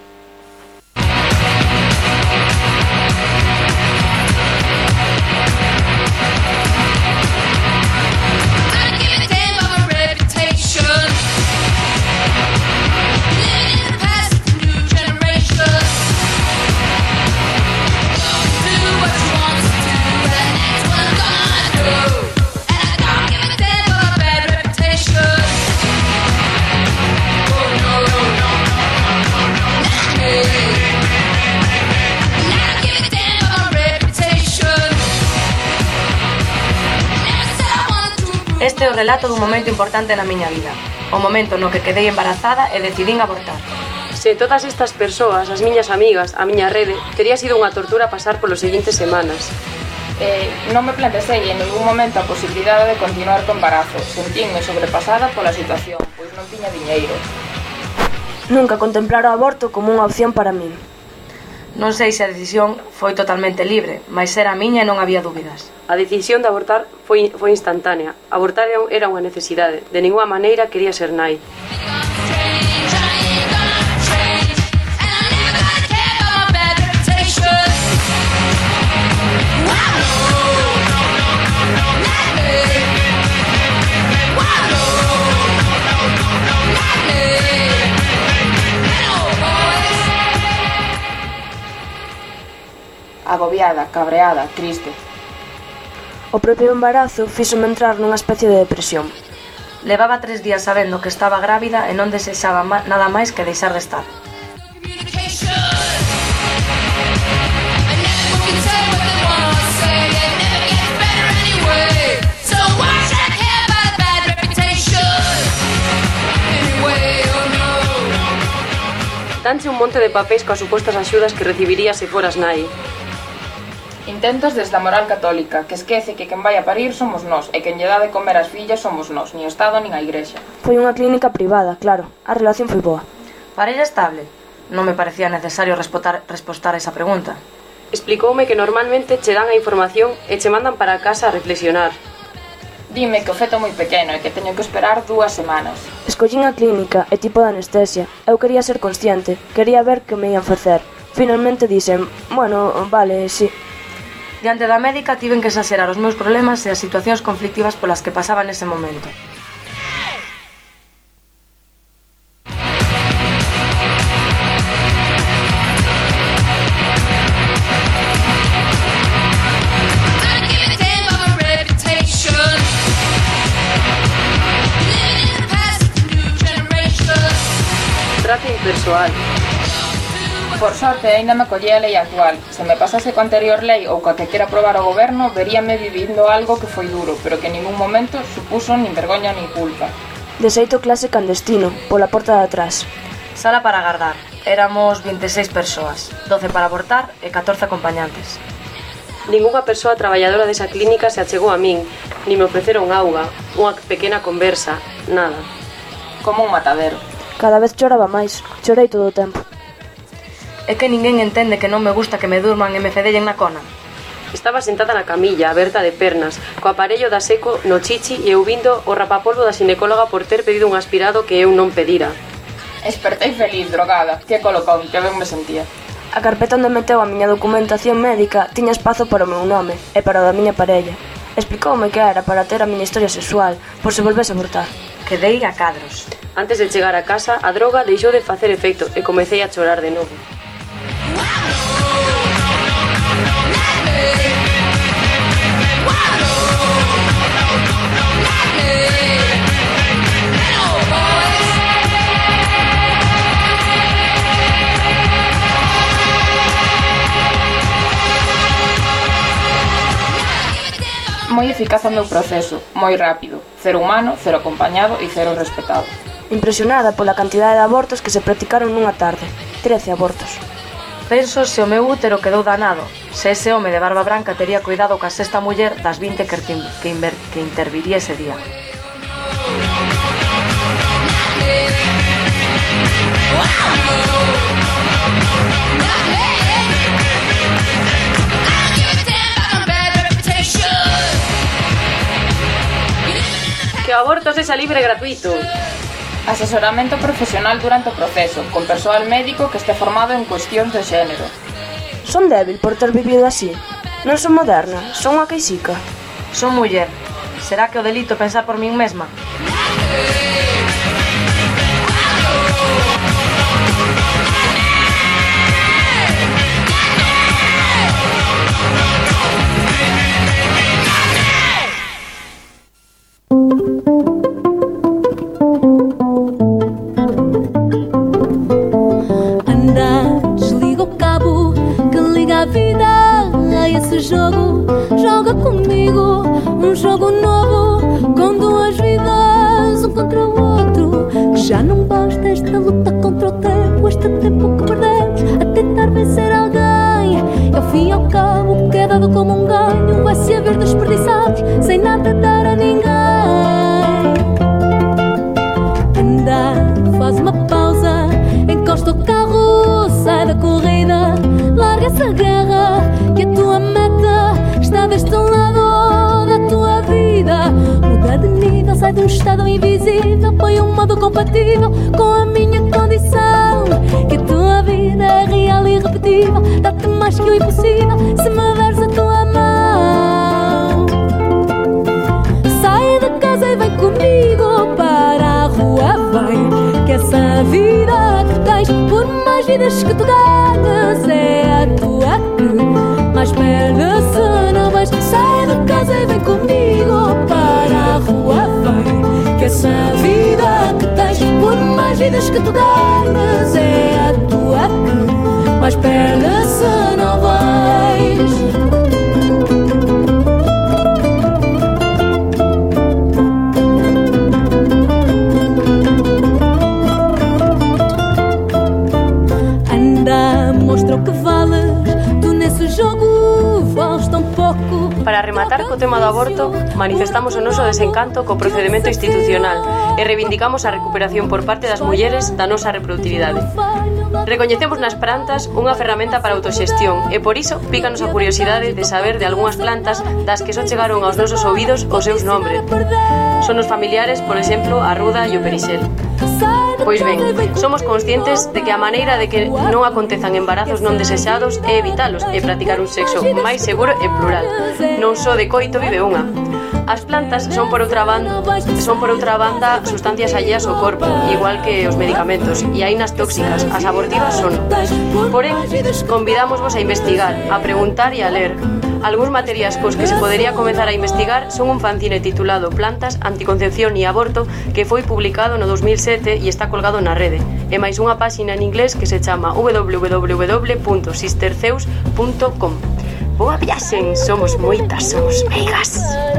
Este é o relato dun momento importante na miña vida. O momento no que quedei embarazada e decidín abortar. Se todas estas persoas, as miñas amigas, a miña rede, tería sido unha tortura pasar polos seguintes semanas. Non me plantexei en ningún momento a posibilidade de continuar co embarazo. Sentínme sobrepasada pola situación, pois non tiña diñeiro. Nunca contemplara o aborto como unha opción para min. Non sei se a decisión foi totalmente libre, mas era a miña e non había dúbidas. A decisión de abortar foi instantánea. Abortar era unha necesidade. De ninguna maneira quería ser nai. Wow! agobiada, cabreada, triste. O propio embarazo fíxome entrar nunha especie de depresión. Levaba 3 días sabendo que estaba grávida e non desexaba nada máis que deixar de estar. Danche un monte de papéis coas supostas axudas que recibiría se foras nai. Intentos desde a moral católica, que esquece que quen vai a parir somos nós e quen lle dá de comer as fillas somos nós, nin o Estado nin a Igrexa. Foi unha clínica privada, claro. A relación foi boa. Parella estable? Non me parecía necesario respostar a esa pregunta. Explicoume que normalmente che dan a información e che mandan para casa a reflexionar. Dime que o feto é moi pequeno e que teño que esperar 2 semanas. Escollín a clínica e tipo de anestesia. Eu quería ser consciente, quería ver que me ian facer. Finalmente dixen, bueno, vale, sí. Diante da médica tiven que exagerar os meus problemas e as situacións conflictivas polas que pasaba nese momento. Trato imppersoal. Por sorte, aínda me collé a lei actual. Se me pasase coa anterior lei ou coa que quera aprobar o goberno, veríame vivindo algo que foi duro, pero que en ningún momento supuso nin vergoña nin culpa. De xeito clase clandestino, pola porta de atrás. Sala para agardar. Éramos 26 persoas, 12 para abortar e 14 acompañantes. Ningunha persoa traballadora desa clínica se achegou a min, nin me ofreceron auga, unha pequena conversa, nada. Como un matadero. Cada vez choraba máis, chorei todo o tempo. É que ninguén entende que non me gusta que me durman e me fedellen na cona. Estaba sentada na camilla, aberta de pernas, co aparello da seco no chichi e eu vindo o rapapolvo da xinecóloga por ter pedido un aspirado que eu non pedira. Espertei feliz, drogada, que colocón, que ben me sentía. A carpeta onde meteu a miña documentación médica tiña espazo para o meu nome e para o da miña parella. Explicoume que era para ter a miña historia sexual, por se volvese a abortar. Quedei a cadros. Antes de chegar a casa, a droga deixou de facer efecto e comecei a chorar de novo. Moi eficaz o meu proceso, moi rápido, cero humano, cero acompañado e cero respetado. Impresionada pola cantidade de abortos que se practicaron nunha tarde. 13 abortos. Penso se o meu útero quedou danado, se ese home de barba branca tería cuidado ca sexta muller das 20 que interviría ese día. Que o aborto sexa libre e gratuito. Asesoramento profesional durante o proceso, con persoal médico que este formado en cuestións de xénero. Son débil por ter vivido así. Non son moderna, son unha queixica. Son muller. Será que o delito pensar por min mesma? Joga comigo um jogo novo, com 2 vidas, um contra o outro. Que já não basta esta luta contra o tempo, este tempo que perdemos a tentar vencer alguém. E ao fim e ao cabo, o que é dado como um ganho vai se haver desperdiçados sem nada dar a ninguém. Anda, faz uma pausa, encosta o carro, sai da corrida, larga essa guerra, que a tua meta está deste lado da tua vida. Muda de nível, sai de um estado invisível, põe um modo compatível com a minha condição. Que a tua vida é real e irrepetível, dá-te mais que o impossível se me deres a tua mão. Sai da casa e vem comigo para a rua, vem, que essa vida que tens por mais mais vidas que tu ganhas, é a tua que mais perde se não vais. Sai de casa e vem comigo para a rua, vem, que essa vida que tens, por mais vidas que tu ganhas, é a tua que mais perde se não vais. Mostra o que vales, tu nesse jogo vales tão pouco. Para rematar co tema do aborto, manifestamos o noso desencanto co procedimento institucional e reivindicamos a recuperación por parte das mulleres da nosa reproductividade. Recoñecemos nas plantas unha ferramenta para a autoxestión e por iso pícanos a curiosidade de saber de algunhas plantas das que só chegaron aos nosos ouvidos os seus nombres. Son os familiares, por exemplo, a ruda e o perixel. Pois ben, somos conscientes de que a maneira de que non acontezan embarazos non desexados é evitalos e practicar un sexo máis seguro e plural. Non só de coito vive unha. As plantas son por outra banda sustancias alleas ao corpo, igual que os medicamentos, e ainas tóxicas, as abortivas son. Porén, convidámosvos a investigar, a preguntar e a ler. Algúns materiais cos que se podería comezar a investigar son un fanzine titulado Plantas, Anticoncepción e Aborto, que foi publicado no 2007 e está colgado na rede, e máis unha páxina en inglés que se chama www.sisterzeus.com. Boa viaxen, somos moitas, somos meigas.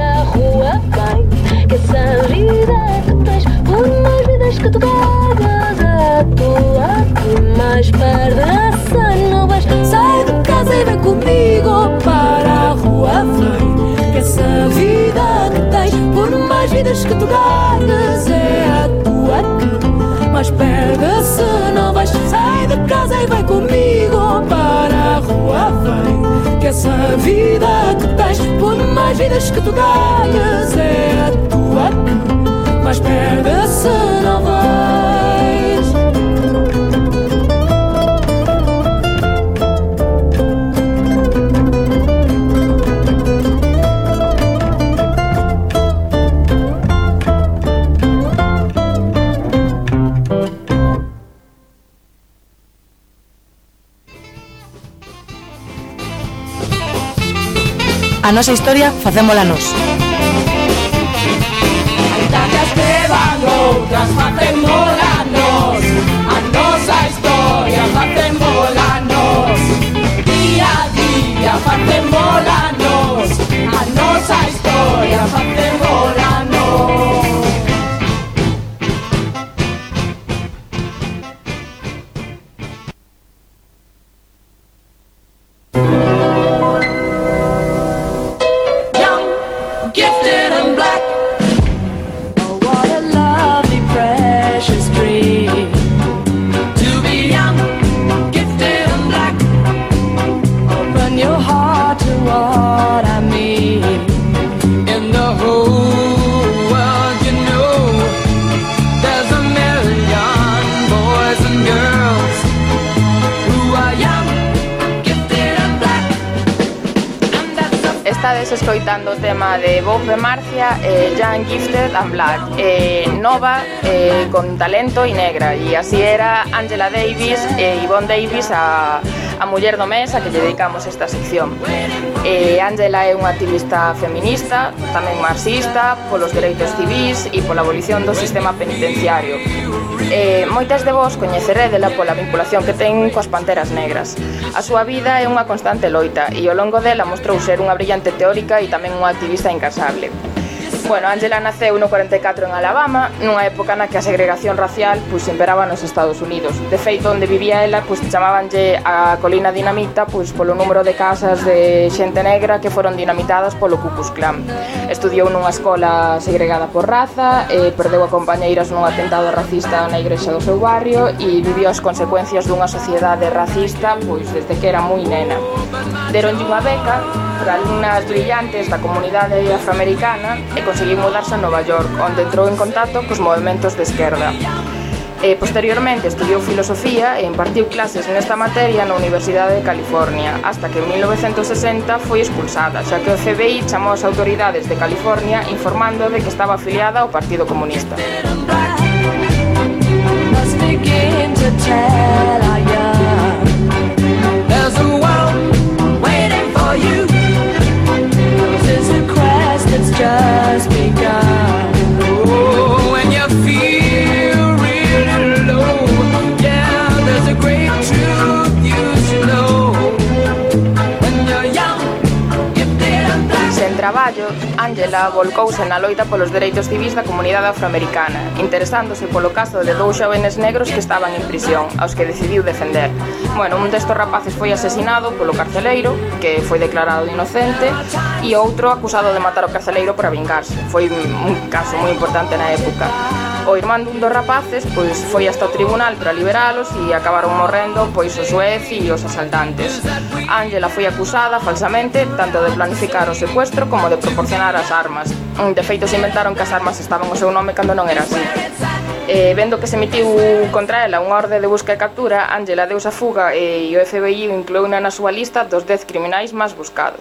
Que essa vida que tens, por mais vidas que tu ganhas, a tua que mais perde não vais. Sai de casa e vem comigo para a rua, vem, que essa vida que tens, por mais vidas que tu ganhas, é a tua que mais perde não vais. Sai de casa e vem comigo para a rua, vem, que essa vida que tens, por mais vidas que tu ganhas, é a tua que mais perde se não vais. A nosa historia facémola nós. Tantas que van outras facémola nós. A nosa historia facémola nós. Día a día facémola nós. A nosa historia facémola nós. Estades escoitando o tema de Vogue de Marcia, Young, Gifted and Black, nova, con talento e negra, e así era Angela Davis e Yvonne Davis, a muller do mes a que lle dedicamos esta sección. Angela é unha activista feminista, tamén marxista, polos dereitos civís e pola abolición do sistema penitenciario. Moitas de vos coñecerédela pola vinculación que ten coas Panteras Negras. A súa vida é unha constante loita e ao longo dela mostrou ser unha brillante teórica e tamén unha activista incansable. Bueno, Angela naceu no 44 en Alabama, nunha época na que a segregación racial imperaba nos Estados Unidos. De feito, onde vivía ela, chamabanlle a Colina Dinamita polo número de casas de xente negra que foron dinamitadas polo Ku Klux Klan. Estudiou nunha escola segregada por raza, perdeu a compañeiras nun atentado racista na igrexa do seu barrio e viviu as consecuencias dunha sociedade racista desde que era moi nena. Deronlle unha beca para alumnas brillantes da comunidade afroamericana e conseguiu mudarse a Nova York, onde entrou en contacto cos movementos de esquerda. Posteriormente estudiou filosofía e impartiu clases nesta materia na Universidade de California, hasta que en 1960 foi expulsada, xa que o FBI chamou as autoridades de California informando de que estaba afiliada ao Partido Comunista. Sen traballo, Ángela volcouse na loita polos dereitos civis da comunidade afroamericana, interesándose polo caso de 2 xóvenes negros que estaban en prisión, aos que decidiu defender. Bueno, un destos rapaces foi asesinado polo carceleiro, que foi declarado inocente, e outro acusado de matar o carceleiro para vingarse. Foi un caso moi importante na época. O irmán dun dos rapaces pois foi hasta o tribunal para liberalos e acabaron morrendo pois o xuez e os asaltantes. Ángela foi acusada falsamente tanto de planificar o secuestro como de proporcionar as armas. De feito, se inventaron que as armas estaban ao seu nome cando non era así. Vendo que se emitiu contra ela unha orde de busca e captura, Ángela deuse a fuga e o FBI incluíuna na súa lista dos 10 criminais máis buscados.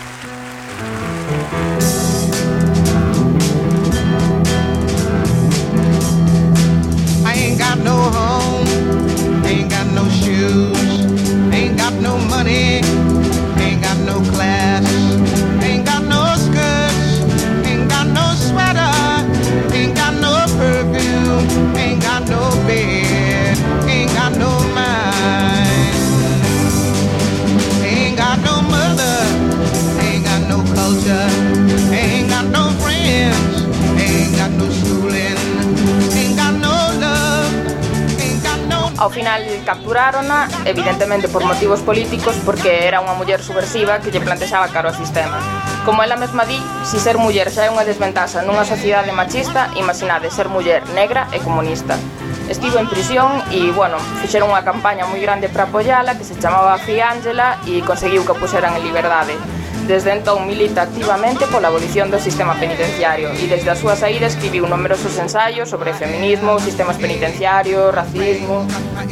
No home, ain't got no shoes, ain't got no money, ain't got no class, ain't got no skirts, ain't got no sweater, ain't got no perfume, ain't got no bed, ain't got no mind, ain't got no mother, ain't got no culture, ain't got no friends, ain't got no schooling, ain't got no love. Ao final capturárona, evidentemente por motivos políticos, porque era unha muller subversiva que lle plantexaba caro ao sistema. Como ela mesma di, si ser muller xa é unha desventaxa nunha sociedade machista, imaginade ser muller negra e comunista. Estivo en prisión e, bueno, fixeron unha campaña moi grande para apoiala que se chamaba Free Ángela e conseguiu que a puseran en liberdade. Desde entón milita activamente pola abolición do sistema penitenciario e desde a súa saída escribiu numerosos ensaios sobre feminismo, sistemas penitenciarios, racismo.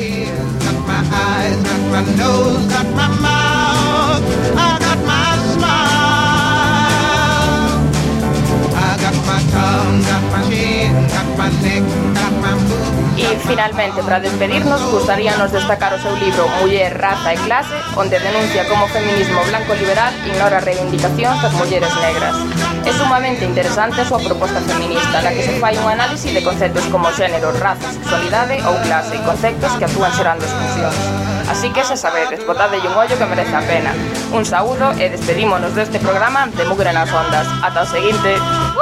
E finalmente, para despedirnos, gustaríanos destacar o seu libro Muller, Raza e Clase, onde denuncia como o feminismo blanco liberal ignora a reivindicación das mulleres negras. É sumamente interesante a súa proposta feminista, na que se fai un análise de conceptos como xénero, raza, sexualidade ou clase, conceptos que actúan xerando exclusións. Así que xa sabedes, botadelle un ollo que merece a pena. Un saúdo e despedímonos deste programa de Mugre nas Ondas. Ata o seguinte.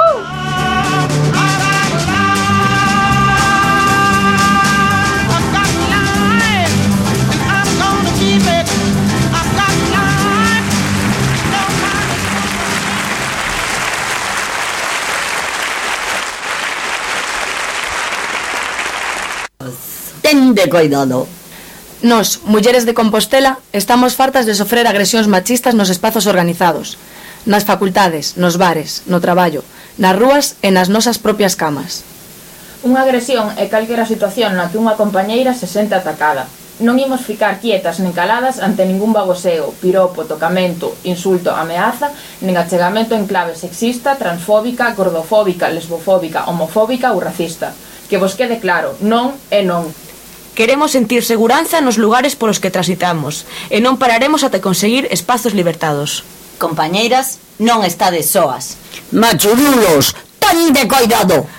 Tende cuidado. Nós, mulleres de Compostela, estamos fartas de sofrer agresións machistas nos espazos organizados, nas facultades, nos bares, no traballo, nas rúas e nas nosas propias camas. Unha agresión é calquera situación na que unha compañeira se sente atacada. Non imos ficar quietas nen caladas ante ningún baboseo, piropo, tocamento, insulto, ameaza, nen achegamento en clave sexista, transfóbica, gordofóbica, lesbofóbica, homofóbica ou racista. Que vos quede claro, non é non. Queremos sentir seguranza nos lugares polos que transitamos e non pararemos ata conseguir espazos libertados. Compañeiras, non estades soas. Machurulos, tende cuidado!